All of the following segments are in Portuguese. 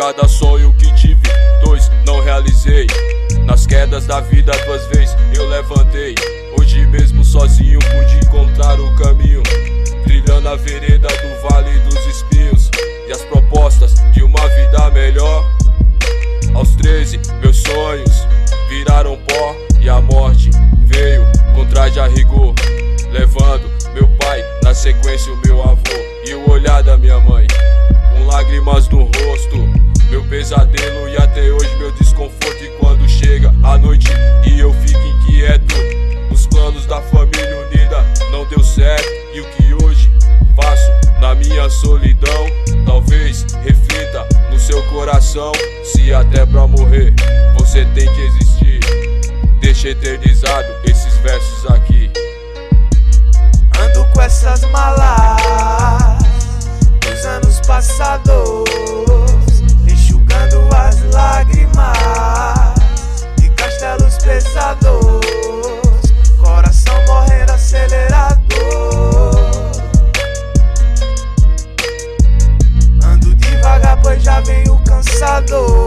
cada sonho que tive, 2 não realizei. Nas quedas da vida 2 vezes eu levantei. Hoje mesmo sozinho pude encontrar o caminho, trilhando a vereda do Vale dos Espinhos. E as propostas de uma vida melhor. Aos 13 meus sonhos viraram pó, e a morte veio com traje a rigor, levando meu pai, na sequência o meu avô e o olhar da minha mãe, com lágrimas no rosto, meu pesadelo e até hoje meu desconforto. E quando chega a noite e eu fico inquieto, os planos da família unida não deu certo. E o que hoje faço na minha solidão, talvez reflita no seu coração. Se até pra morrer você tem que existir, deixa eternizado esses versos aqui. Ando com essas malas dos anos passados, enxugando as lágrimas de castelos pesados, coração morrendo acelerado. Ando devagar pois já venho cansado.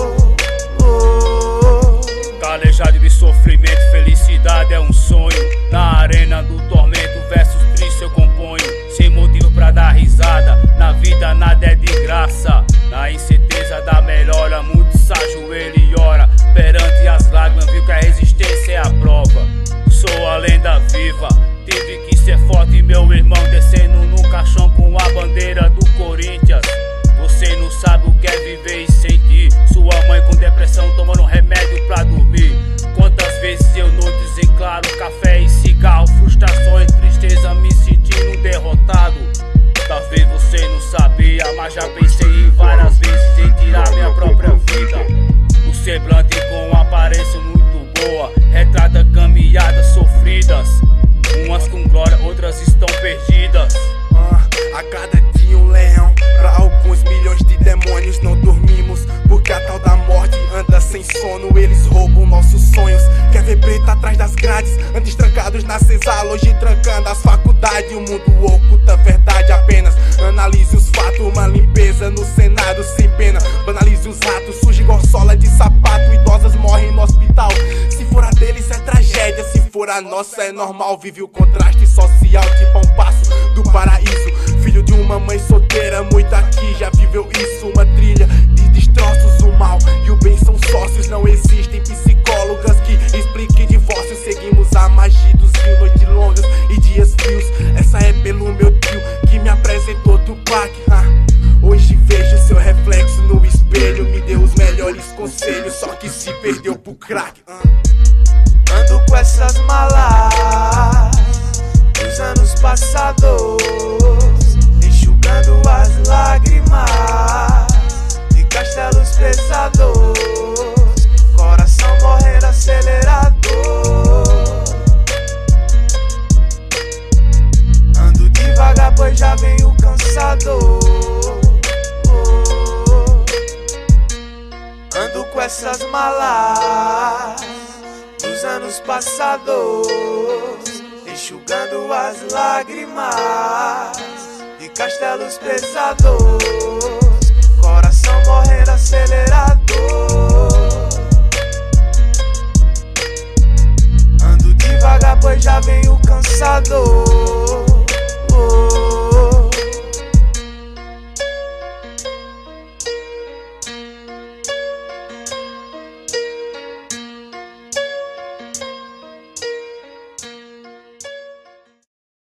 Calejado de sofrimento, felicidade é um sonho. Na arena do tormento, versos tristes eu componho. Sem motivo pra dar risada, na vida nada é de graça. Na incerteza da melhora, muito se ajoelha e ora. Perante as lágrimas, viu que a resistência é a prova. Sou a lenda viva, tive que ser forte, meu irmão, descendo no caixão com a bandeira do Corinthians. Você não sabe o que é viver e sentir. Sua mãe com depressão tomando remédio pra dormir. Quantas vezes eu não desenclaro, café e cigarro, frustrações, tristeza, me sentindo derrotado. Talvez você não sabia, mas já pensei várias vezes em tirar minha própria vida. O semblante com aparência muito boa retrata caminhadas sofridas, umas com glória, outras estão perdidas. A cada dia um leão, pra alguns milhões de demônios não dormimos, porque a tal da morte anda sem sono. Eles roubam nossos sonhos, quer ver preto atrás das grades, antes trancados na senzala, hoje trancando as faculdades. O mundo oculta a verdade apenas, analise os fatos, uma limpeza no Senado sem pena. Banalize os ratos, surge gorsola de sapato, idosas morrem no hospital. Se for a deles é tragédia, se for a nossa é normal. Vive o contraste social, tipo a um passo do paraíso. Filho de uma mãe solteira, muito aqui já viveu isso. Uma trilha de destroços, o mal e o bem são sócios. Não existem psicólogas que expliquem divórcio. Seguimos a magia dos rios, noites longas e dias frios. Essa é pelo meu tio que me apresentou Tupac. Hoje vejo seu reflexo no espelho, me deu os melhores conselhos, só que se perdeu pro crack. Ando com essas malas dos anos passados, enxugando as lágrimas de castelos pesados, coração morrendo acelerado. Ando devagar pois já venho cansado. Ando com essas malas dos anos passados, enxugando as lágrimas de castelos pesados, coração morrendo acelerado. Ando devagar pois já venho cansado.